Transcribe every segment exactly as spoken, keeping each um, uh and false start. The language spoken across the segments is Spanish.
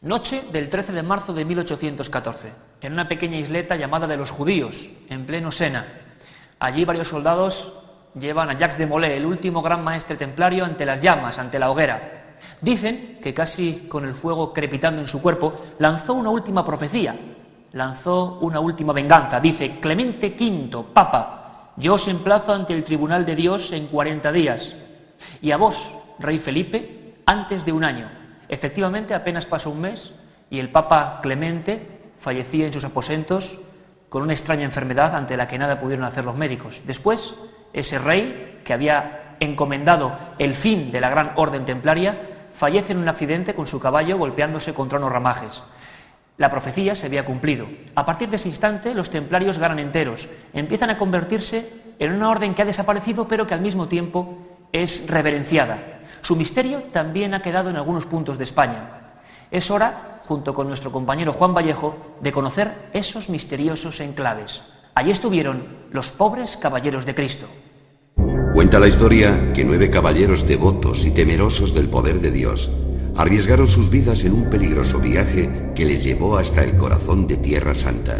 Noche del trece de marzo de mil ochocientos catorce, en una pequeña isleta llamada de los Judíos, en pleno Sena. Allí varios soldados llevan a Jacques de Molay, el último gran maestre templario, ante las llamas, ante la hoguera. Dicen que casi con el fuego crepitando en su cuerpo, lanzó una última profecía, lanzó una última venganza. Dice: Clemente quinto, Papa, yo os emplazo ante el tribunal de Dios en cuarenta días, y a vos, Rey Felipe, antes de un año. Efectivamente, apenas pasó un mes y el Papa Clemente fallecía en sus aposentos con una extraña enfermedad ante la que nada pudieron hacer los médicos. Después, ese rey que había encomendado el fin de la gran orden templaria fallece en un accidente con su caballo golpeándose contra unos ramajes. La profecía se había cumplido. A partir de ese instante, los templarios ganan enteros, empiezan a convertirse en una orden que ha desaparecido, pero que al mismo tiempo es reverenciada. Su misterio también ha quedado en algunos puntos de España. Es hora, junto con nuestro compañero Juan Vallejo, de conocer esos misteriosos enclaves. Allí estuvieron los pobres caballeros de Cristo. Cuenta la historia que nueve caballeros devotos y temerosos del poder de Dios arriesgaron sus vidas en un peligroso viaje que les llevó hasta el corazón de Tierra Santa.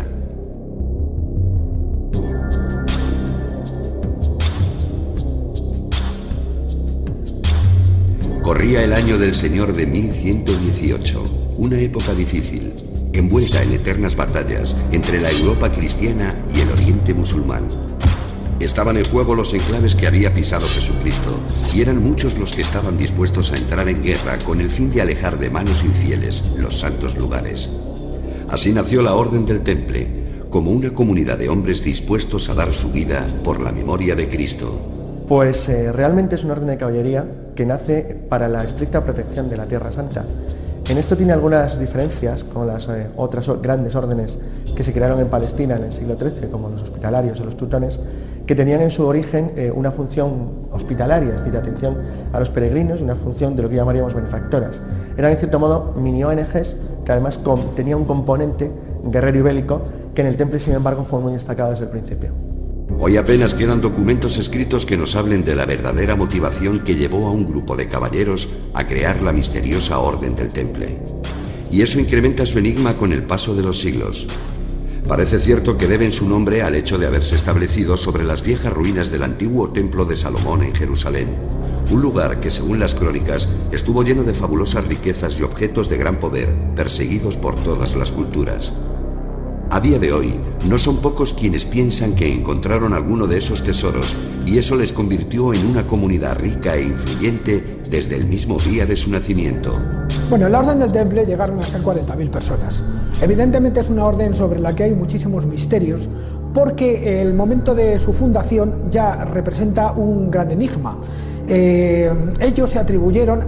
Corría el año del Señor de mil ciento dieciocho, una época difícil, envuelta en eternas batallas entre la Europa cristiana y el Oriente musulmán. Estaban en juego los enclaves que había pisado Jesucristo, y eran muchos los que estaban dispuestos a entrar en guerra con el fin de alejar de manos infieles los santos lugares. Así nació la Orden del Temple, como una comunidad de hombres dispuestos a dar su vida por la memoria de Cristo. Pues eh, realmente es una orden de caballería que nace para la estricta protección de la Tierra Santa. En esto tiene algunas diferencias con las eh, otras grandes órdenes que se crearon en Palestina en el siglo trece, como los hospitalarios o los teutones, que tenían en su origen eh, una función hospitalaria, es decir, atención a los peregrinos, y una función de lo que llamaríamos benefactoras. Eran, en cierto modo, mini O N Ges que además com tenía un componente guerrero y bélico que en el Temple, sin embargo, fue muy destacado desde el principio. Hoy apenas quedan documentos escritos que nos hablen de la verdadera motivación que llevó a un grupo de caballeros a crear la misteriosa Orden del Temple. Y eso incrementa su enigma con el paso de los siglos. Parece cierto que deben su nombre al hecho de haberse establecido sobre las viejas ruinas del antiguo Templo de Salomón en Jerusalén, un lugar que, según las crónicas, estuvo lleno de fabulosas riquezas y objetos de gran poder, perseguidos por todas las culturas. A día de hoy, no son pocos quienes piensan que encontraron alguno de esos tesoros y eso les convirtió en una comunidad rica e influyente desde el mismo día de su nacimiento. Bueno, en la Orden del Temple llegaron a ser cuarenta mil personas. Evidentemente es una orden sobre la que hay muchísimos misterios, porque el momento de su fundación ya representa un gran enigma. Eh, ellos se atribuyeron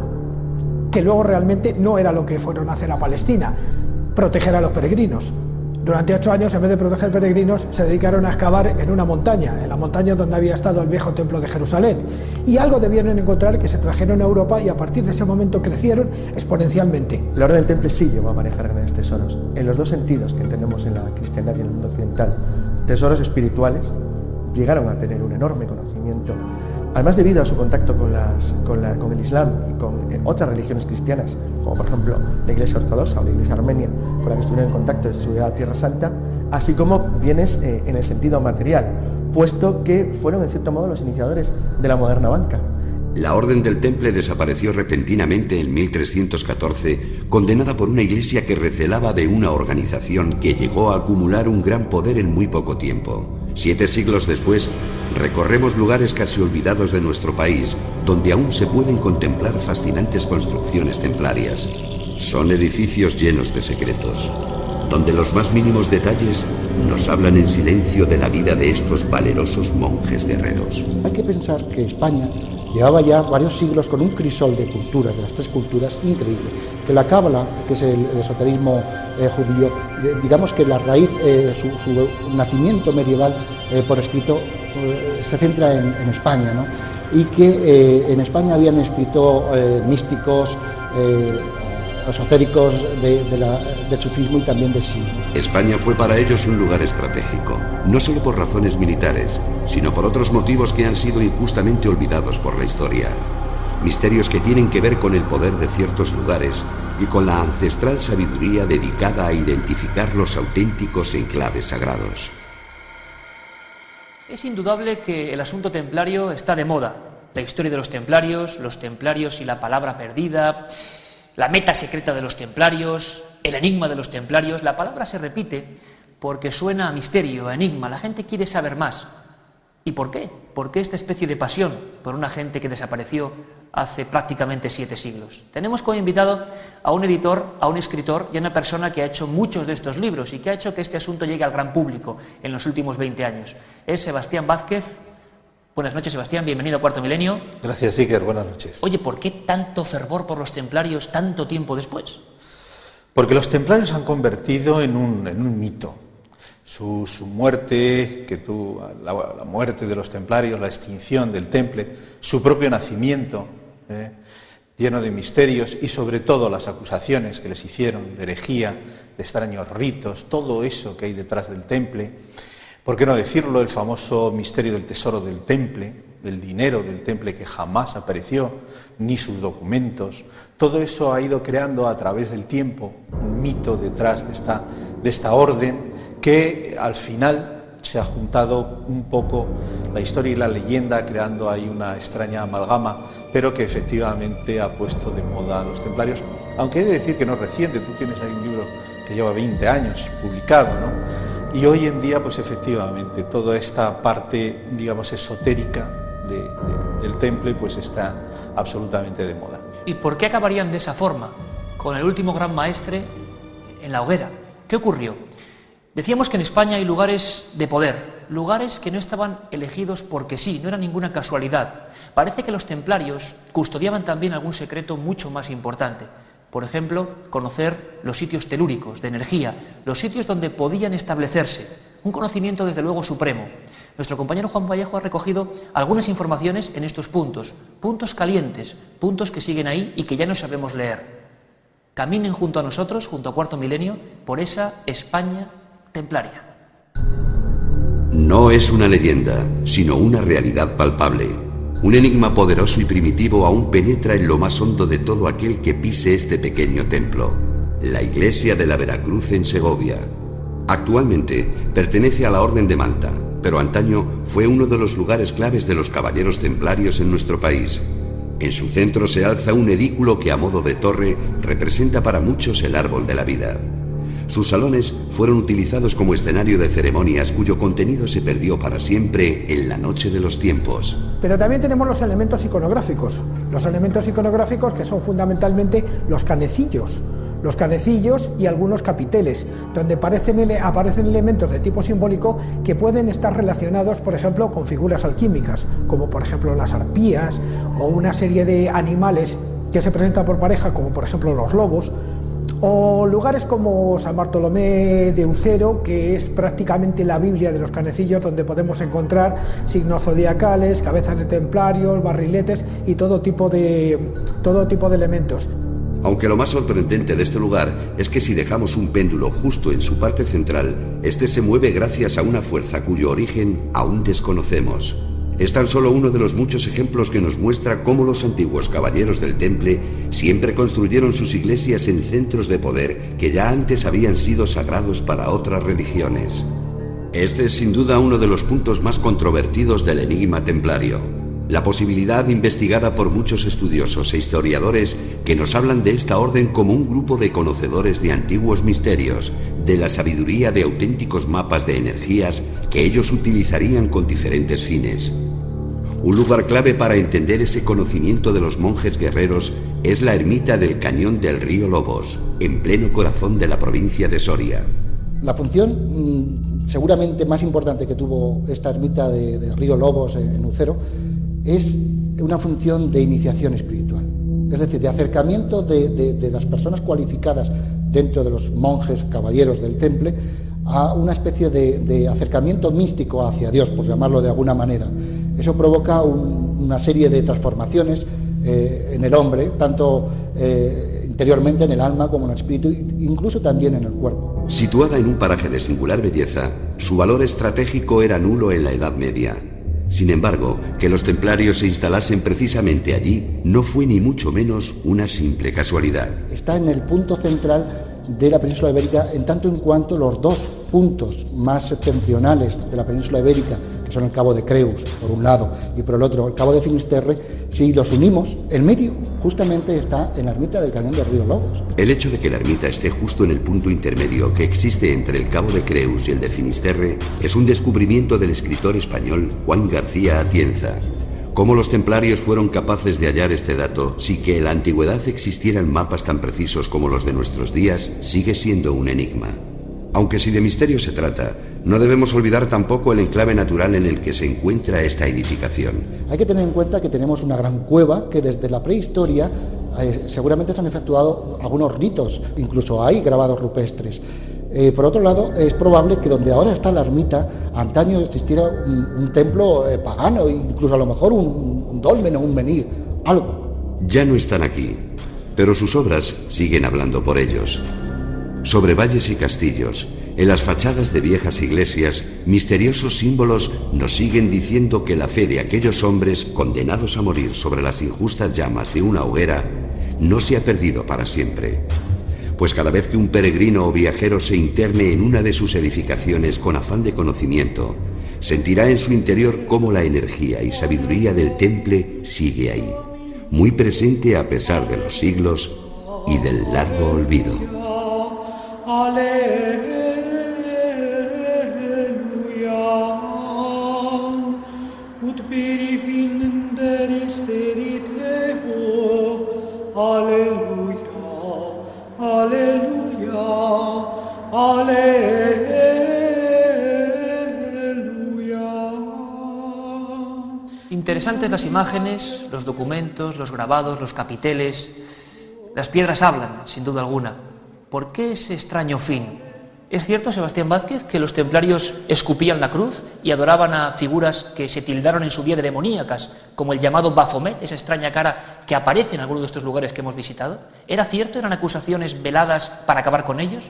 algo que luego realmente no era lo que fueron a hacer a Palestina: proteger a los peregrinos. Durante ocho años, en vez de proteger peregrinos, se dedicaron a excavar en una montaña, en la montaña donde había estado el viejo templo de Jerusalén. Y algo debieron encontrar que se trajeron a Europa, y a partir de ese momento crecieron exponencialmente. La Orden del Temple sí llegó a manejar grandes tesoros, en los dos sentidos que entendemos en la cristiandad y en el mundo occidental. Tesoros espirituales, llegaron a tener un enorme conocimiento, además debido a su contacto con, las, con, la, con el Islam y con eh, otras religiones cristianas, como por ejemplo la Iglesia Ortodoxa o la Iglesia Armenia, con la que estuvieron en contacto desde su llegada a Tierra Santa, así como bienes eh, en el sentido material, puesto que fueron en cierto modo los iniciadores de la moderna banca. La Orden del Temple desapareció repentinamente en mil trescientos catorce, condenada por una iglesia que recelaba de una organización que llegó a acumular un gran poder en muy poco tiempo. Siete siglos después, recorremos lugares casi olvidados de nuestro país, donde aún se pueden contemplar fascinantes construcciones templarias. Son edificios llenos de secretos, donde los más mínimos detalles nos hablan en silencio de la vida de estos valerosos monjes guerreros. Hay que pensar que España llevaba ya varios siglos con un crisol de culturas, de las tres culturas, increíble. Que la cábala, que es el, el esoterismo eh, judío, eh, digamos que la raíz, eh, su, su nacimiento medieval eh, por escrito, eh, se centra en, en España, ¿no? Y que eh, en España habían escrito eh, místicos, eh, esotéricos de, de la, del sufismo y también del sí. España fue para ellos un lugar estratégico, no solo por razones militares, sino por otros motivos que han sido injustamente olvidados por la historia. Misterios que tienen que ver con el poder de ciertos lugares y con la ancestral sabiduría dedicada a identificar los auténticos enclaves sagrados. Es indudable que el asunto templario está de moda. La historia de los templarios, los templarios y la palabra perdida, la meta secreta de los templarios, el enigma de los templarios. La palabra se repite porque suena a misterio, a enigma. La gente quiere saber más. ¿Y por qué? ¿Por qué esta especie de pasión por una gente que desapareció hace prácticamente siete siglos? Tenemos como invitado a un editor, a un escritor y a una persona que ha hecho muchos de estos libros y que ha hecho que este asunto llegue al gran público en los últimos veinte años. Es Sebastián Vázquez. Buenas noches, Sebastián, bienvenido a Cuarto Milenio. Gracias, Iker, buenas noches. Oye, ¿por qué tanto fervor por los templarios tanto tiempo después? Porque los templarios se han convertido en un, en un mito. Su, su muerte, que tú, la, la muerte de los templarios, la extinción del temple, su propio nacimiento, eh, lleno de misterios, y sobre todo las acusaciones que les hicieron de herejía, de extraños ritos, todo eso que hay detrás del temple. ¿Por qué no decirlo? El famoso misterio del tesoro del temple, del dinero del temple que jamás apareció, ni sus documentos. Todo eso ha ido creando a través del tiempo un mito detrás de esta, de esta orden que al final se ha juntado un poco la historia y la leyenda, creando ahí una extraña amalgama, pero que efectivamente ha puesto de moda a los templarios. Aunque he de decir que no es reciente, tú tienes ahí un libro que lleva veinte años publicado, ¿no? Y hoy en día, pues efectivamente, toda esta parte, digamos, esotérica de, de, del temple, pues está absolutamente de moda. ¿Y por qué acabarían de esa forma, con el último gran maestre en la hoguera? ¿Qué ocurrió? Decíamos que en España hay lugares de poder, lugares que no estaban elegidos porque sí, no era ninguna casualidad. Parece que los templarios custodiaban también algún secreto mucho más importante. Por ejemplo, conocer los sitios telúricos, de energía, los sitios donde podían establecerse. Un conocimiento, desde luego, supremo. Nuestro compañero Juan Vallejo ha recogido algunas informaciones en estos puntos, puntos calientes, puntos que siguen ahí y que ya no sabemos leer. Caminen junto a nosotros, junto a Cuarto Milenio, por esa España templaria. No es una leyenda, sino una realidad palpable. Un enigma poderoso y primitivo aún penetra en lo más hondo de todo aquel que pise este pequeño templo, la iglesia de la Veracruz en Segovia. Actualmente pertenece a la Orden de Malta, pero antaño fue uno de los lugares claves de los caballeros templarios en nuestro país. En su centro se alza un edículo que a modo de torre representa para muchos el árbol de la vida. Sus salones fueron utilizados como escenario de ceremonias cuyo contenido se perdió para siempre en la noche de los tiempos. Pero también tenemos los elementos iconográficos, los elementos iconográficos que son fundamentalmente los canecillos, los canecillos y algunos capiteles, donde aparecen, ele- aparecen elementos de tipo simbólico que pueden estar relacionados, por ejemplo, con figuras alquímicas, como por ejemplo las arpías o una serie de animales que se presentan por pareja, como por ejemplo los lobos, o lugares como San Bartolomé de Ucero, que es prácticamente la Biblia de los canecillos, donde podemos encontrar signos zodiacales, cabezas de templarios, barriletes y todo tipo de, todo tipo de elementos. Aunque lo más sorprendente de este lugar es que si dejamos un péndulo justo en su parte central, este se mueve gracias a una fuerza cuyo origen aún desconocemos. Es tan solo uno de los muchos ejemplos que nos muestra cómo los antiguos caballeros del temple siempre construyeron sus iglesias en centros de poder que ya antes habían sido sagrados para otras religiones. Este es sin duda uno de los puntos más controvertidos del enigma templario. La posibilidad investigada por muchos estudiosos e historiadores que nos hablan de esta orden como un grupo de conocedores de antiguos misterios, de la sabiduría de auténticos mapas de energías que ellos utilizarían con diferentes fines. Un lugar clave para entender ese conocimiento de los monjes guerreros es la ermita del Cañón del Río Lobos, en pleno corazón de la provincia de Soria. La función mmm, seguramente más importante que tuvo esta ermita de, de Río Lobos en Ucero es una función de iniciación espiritual, es decir, de acercamiento de, de, de las personas cualificadas dentro de los monjes caballeros del temple a una especie de, de acercamiento místico hacia Dios, por llamarlo de alguna manera. Eso provoca un, una serie de transformaciones eh, en el hombre, tanto eh, interiormente en el alma como en el espíritu, incluso también en el cuerpo. Situada en un paraje de singular belleza, su valor estratégico era nulo en la Edad Media. Sin embargo, que los templarios se instalasen precisamente allí no fue ni mucho menos una simple casualidad. Está en el punto central de la península ibérica, en tanto en cuanto los dos puntos más septentrionales de la península ibérica, que son el Cabo de Creus por un lado y por el otro el Cabo de Finisterre, si los unimos, el medio justamente está en la ermita del Cañón del Río Lobos. El hecho de que la ermita esté justo en el punto intermedio que existe entre el Cabo de Creus y el de Finisterre es un descubrimiento del escritor español Juan García Atienza. ¿Cómo los templarios fueron capaces de hallar este dato si que en la antigüedad existieran mapas tan precisos como los de nuestros días sigue siendo un enigma? Aunque si de misterio se trata, no debemos olvidar tampoco el enclave natural en el que se encuentra esta edificación. Hay que tener en cuenta que tenemos una gran cueva que desde la prehistoria eh, seguramente se han efectuado algunos ritos, incluso hay grabados rupestres. Eh, por otro lado, es probable que donde ahora está la ermita, antaño existiera un, un templo eh, pagano, incluso a lo mejor un, un dolmen o un menhir, algo. Ya no están aquí, pero sus obras siguen hablando por ellos. Sobre valles y castillos, en las fachadas de viejas iglesias, misteriosos símbolos nos siguen diciendo que la fe de aquellos hombres condenados a morir sobre las injustas llamas de una hoguera no se ha perdido para siempre. Pues cada vez que un peregrino o viajero se interne en una de sus edificaciones con afán de conocimiento, sentirá en su interior cómo la energía y sabiduría del temple sigue ahí, muy presente a pesar de los siglos y del largo olvido. Interesantes las imágenes, los documentos, los grabados, los capiteles. Las piedras hablan, sin duda alguna. ¿Por qué ese extraño fin? ¿Es cierto, Sebastián Vázquez, que los templarios escupían la cruz y adoraban a figuras que se tildaron en su día de demoníacas, como el llamado Baphomet, esa extraña cara que aparece en alguno de estos lugares que hemos visitado? ¿Era cierto? ¿Eran acusaciones veladas para acabar con ellos?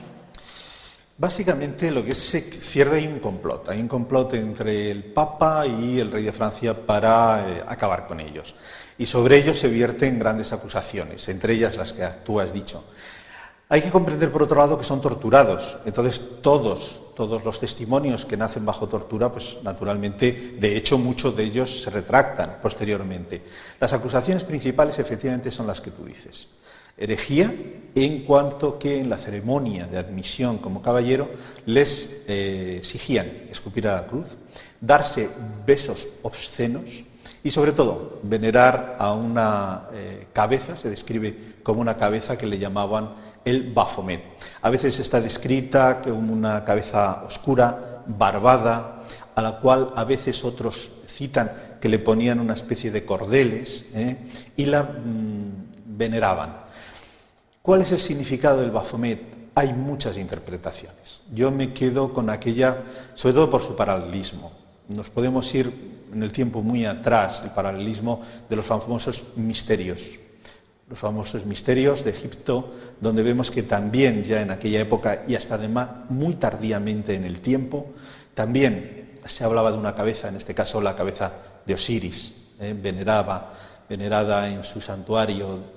Básicamente lo que es cierto, hay un complot, hay un complot entre el Papa y el rey de Francia para eh, acabar con ellos. Y sobre ellos se vierten grandes acusaciones, entre ellas las que tú has dicho. Hay que comprender, por otro lado, que son torturados. Entonces, todos, todos los testimonios que nacen bajo tortura, pues naturalmente, de hecho, muchos de ellos se retractan posteriormente. Las acusaciones principales, efectivamente, son las que tú dices. Herejía, en cuanto que en la ceremonia de admisión como caballero les eh, exigían escupir a la cruz, darse besos obscenos y, sobre todo, venerar a una eh, cabeza, se describe como una cabeza que le llamaban el Baphomet. A veces está descrita como una cabeza oscura, barbada, a la cual a veces otros citan que le ponían una especie de cordeles eh, y la mmm, veneraban. ¿Cuál es el significado del Baphomet? Hay muchas interpretaciones. Yo me quedo con aquella, sobre todo por su paralelismo. Nos podemos ir en el tiempo muy atrás, el paralelismo de los famosos misterios. Los famosos misterios de Egipto, donde vemos que también ya en aquella época y hasta además muy tardíamente en el tiempo, también se hablaba de una cabeza, en este caso la cabeza de Osiris, eh, veneraba, venerada en su santuario,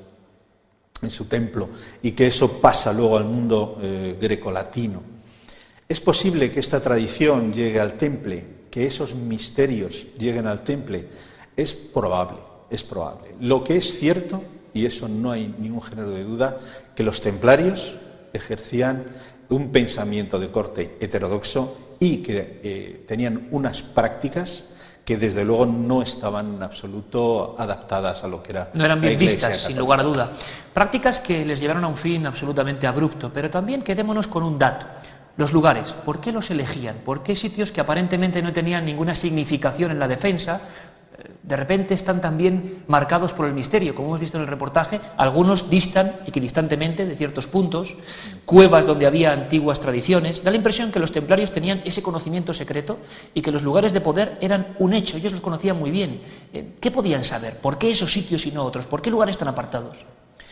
en su templo, y que eso pasa luego al mundo eh, grecolatino. ¿Es posible que esta tradición llegue al temple, que esos misterios lleguen al temple? Es probable, es probable. Lo que es cierto, y eso no hay ningún género de duda, que los templarios ejercían un pensamiento de corte heterodoxo y que eh, tenían unas prácticas que desde luego no estaban en absoluto adaptadas a lo que era no eran bien la Iglesia vistas, católica. Sin lugar a duda. Prácticas que les llevaron a un fin absolutamente abrupto, pero también quedémonos con un dato. Los lugares, ¿por qué los elegían? ¿Por qué sitios que aparentemente no tenían ninguna significación en la defensa, de repente están también marcados por el misterio? Como hemos visto en el reportaje, algunos distan equidistantemente de ciertos puntos, cuevas donde había antiguas tradiciones. Da la impresión que los templarios tenían ese conocimiento secreto y que los lugares de poder eran un hecho, ellos los conocían muy bien. ¿Qué podían saber? ¿Por qué esos sitios y no otros? ¿Por qué lugares tan apartados?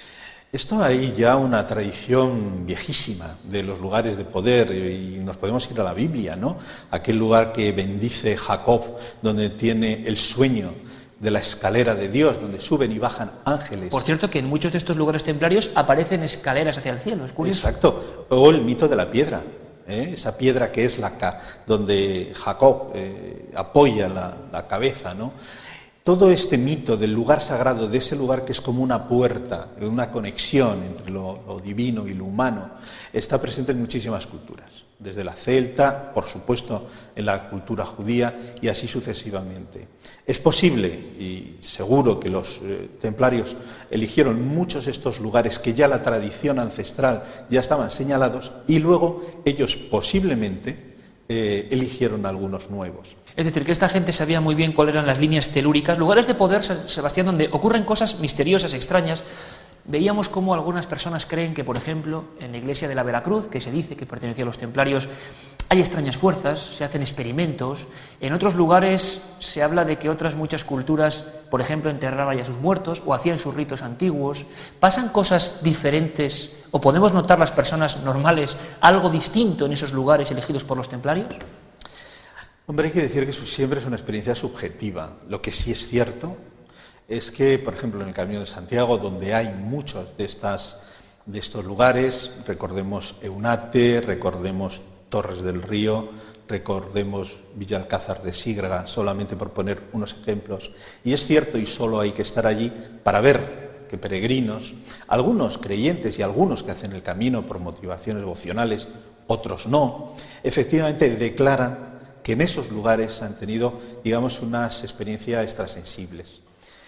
Esto hay ya una tradición viejísima de los lugares de poder y nos podemos ir a la Biblia, ¿no? Aquel lugar que bendice Jacob, donde tiene el sueño de la escalera de Dios, donde suben y bajan ángeles. Por cierto, que en muchos de estos lugares templarios aparecen escaleras hacia el cielo, es curioso. Exacto, o el mito de la piedra, ¿eh? Esa piedra que es la ca donde Jacob eh, apoya la, la cabeza, ¿no? Todo este mito del lugar sagrado, de ese lugar que es como una puerta, una conexión entre lo, lo divino y lo humano, está presente en muchísimas culturas, desde la celta, por supuesto, en la cultura judía y así sucesivamente. Es posible, y seguro que los eh, templarios eligieron muchos estos lugares que ya la tradición ancestral ya estaban señalados y luego ellos posiblemente eh, eligieron algunos nuevos. Es decir, que esta gente sabía muy bien cuáles eran las líneas telúricas, lugares de poder, Sebastián, donde ocurren cosas misteriosas, extrañas. Veíamos cómo algunas personas creen que, por ejemplo, en la iglesia de la Veracruz, que se dice que pertenecía a los templarios, hay extrañas fuerzas, se hacen experimentos. En otros lugares se habla de que otras muchas culturas, por ejemplo, enterraban a sus muertos o hacían sus ritos antiguos. ¿Pasan cosas diferentes o podemos notar las personas normales algo distinto en esos lugares elegidos por los templarios? Hombre, hay que decir que eso siempre es una experiencia subjetiva. Lo que sí es cierto es que, por ejemplo, en el Camino de Santiago, donde hay muchos de, estas, de estos lugares, recordemos Eunate, recordemos Torres del Río, recordemos Villalcázar de Sigrga, solamente por poner unos ejemplos. Y es cierto, y solo hay que estar allí para ver que peregrinos, algunos creyentes y algunos que hacen el camino por motivaciones devocionales, otros no, efectivamente declaran que en esos lugares han tenido, digamos, unas experiencias extrasensibles.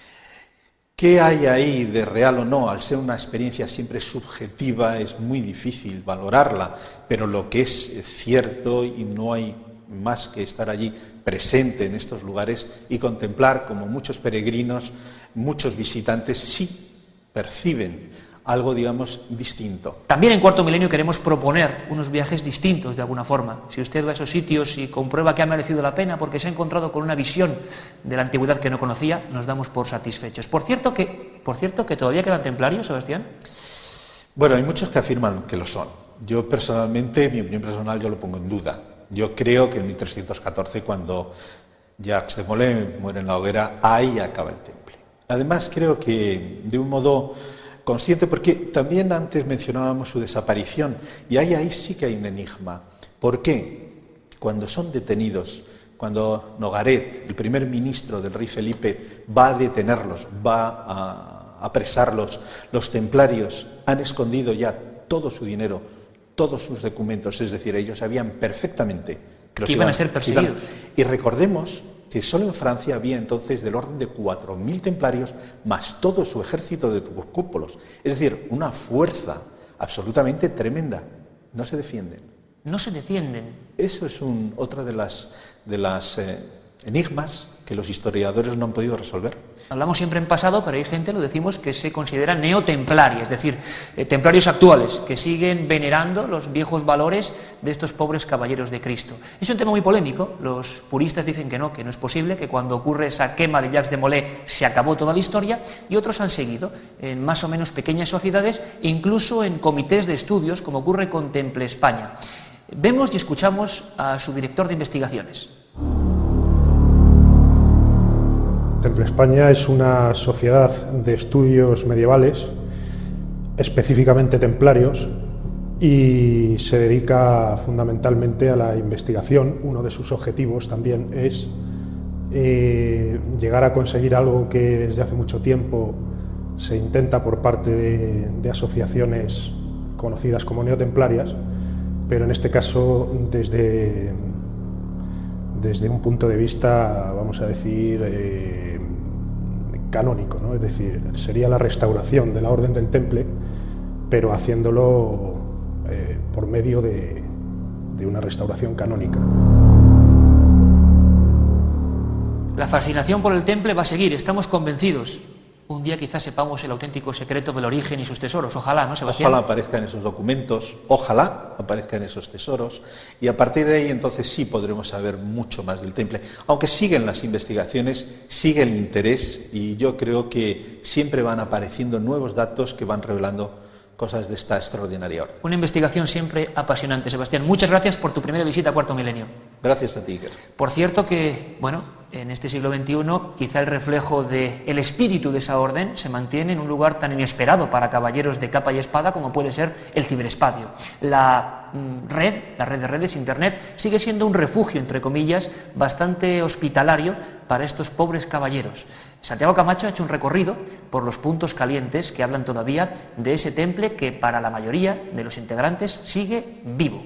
¿Qué hay ahí de real o no? Al ser una experiencia siempre subjetiva es muy difícil valorarla, pero lo que es cierto, y no hay más que estar allí presente en estos lugares y contemplar como muchos peregrinos, muchos visitantes sí perciben algo, digamos, distinto. También en Cuarto Milenio queremos proponer unos viajes distintos de alguna forma. Si usted va a esos sitios y comprueba que ha merecido la pena porque se ha encontrado con una visión de la antigüedad que no conocía, nos damos por satisfechos. Por cierto que, por cierto, que todavía quedan templarios, Sebastián. Bueno, hay muchos que afirman que lo son. Yo personalmente, mi opinión personal, yo lo pongo en duda. Yo creo que en mil trescientos catorce, cuando Jacques de Molay muere en la hoguera, ahí acaba el temple. Además, creo que de un modo consciente, porque también antes mencionábamos su desaparición, y ahí, ahí sí que hay un enigma. ¿Por qué? Cuando son detenidos, cuando Nogaret, el primer ministro del rey Felipe, va a detenerlos, va a apresarlos, los templarios han escondido ya todo su dinero, todos sus documentos, es decir, ellos sabían perfectamente que, los que iban, iban a ser perseguidos. Iban, y recordemos que solo en Francia había entonces del orden de cuatro mil templarios más todo su ejército de turcópolos. Es decir, una fuerza absolutamente tremenda. No se defienden. No se defienden. Eso es un, otra de las, de las eh, enigmas que los historiadores no han podido resolver. Hablamos siempre en pasado, pero hay gente, lo decimos, que se considera neotemplaria, es decir, eh, templarios actuales, que siguen venerando los viejos valores de estos pobres caballeros de Cristo. Es un tema muy polémico, los puristas dicen que no, que no es posible, que cuando ocurre esa quema de Jacques de Molay se acabó toda la historia, y otros han seguido en más o menos pequeñas sociedades, incluso en comités de estudios, como ocurre con Temple España. Vemos y escuchamos a su director de investigaciones. Temple España es una sociedad de estudios medievales, específicamente templarios, y se dedica fundamentalmente a la investigación. Uno de sus objetivos también es eh, llegar a conseguir algo que desde hace mucho tiempo se intenta por parte de, de asociaciones conocidas como neotemplarias, pero en este caso desde, desde un punto de vista, vamos a decir, eh, canónico, ¿no? Es decir, sería la restauración de la Orden del Temple, pero haciéndolo eh, por medio de, de una restauración canónica. La fascinación por el Temple va a seguir, estamos convencidos. un día quizás sepamos el auténtico secreto del origen y sus tesoros. Ojalá, ¿no, Sebastián? Ojalá aparezcan esos documentos, ojalá aparezcan esos tesoros, y a partir de ahí entonces sí podremos saber mucho más del temple. Aunque siguen las investigaciones, sigue el interés, y yo creo que siempre van apareciendo nuevos datos que van revelando cosas de esta extraordinaria orden. Una investigación siempre apasionante, Sebastián. Muchas gracias por tu primera visita a Cuarto Milenio. Gracias a ti, Iker. Por cierto que, bueno, en este siglo veintiuno quizá el reflejo del espíritu de esa orden se mantiene en un lugar tan inesperado para caballeros de capa y espada como puede ser el ciberespacio. La mm, red, la red de redes, Internet, sigue siendo un refugio, entre comillas, bastante hospitalario para estos pobres caballeros. Santiago Camacho ha hecho un recorrido por los puntos calientes que hablan todavía de ese temple que para la mayoría de los integrantes sigue vivo.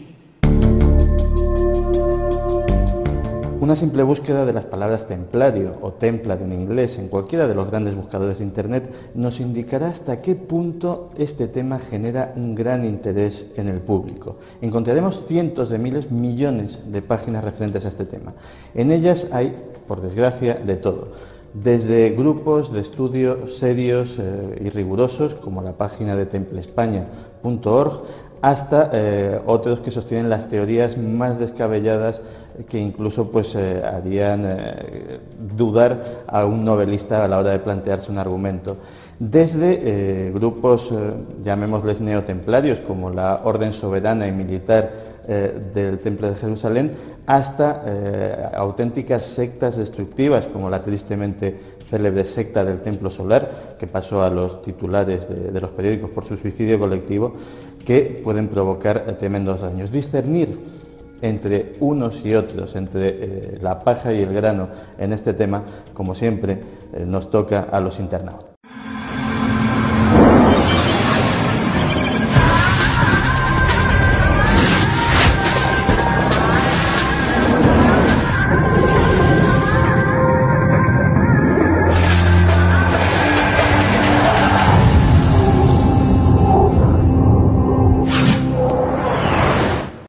Una simple búsqueda de las palabras templario o templar en inglés en cualquiera de los grandes buscadores de Internet nos indicará hasta qué punto este tema genera un gran interés en el público. Encontraremos cientos de miles, millones de páginas referentes a este tema. En ellas hay, por desgracia, de todo. Desde grupos de estudio serios eh, y rigurosos, como la página de temple españa punto org, hasta eh, otros que sostienen las teorías más descabelladas que incluso pues eh, harían eh, dudar a un novelista a la hora de plantearse un argumento. Desde eh, grupos, eh, llamémosles neotemplarios, como la Orden Soberana y Militar eh, del Temple de Jerusalén, hasta eh, auténticas sectas destructivas, como la tristemente célebre secta del Templo Solar, que pasó a los titulares de, de los periódicos por su suicidio colectivo, que pueden provocar eh, tremendos daños. Discernir entre unos y otros, entre eh, la paja y el grano en este tema, como siempre, eh, nos toca a los internados.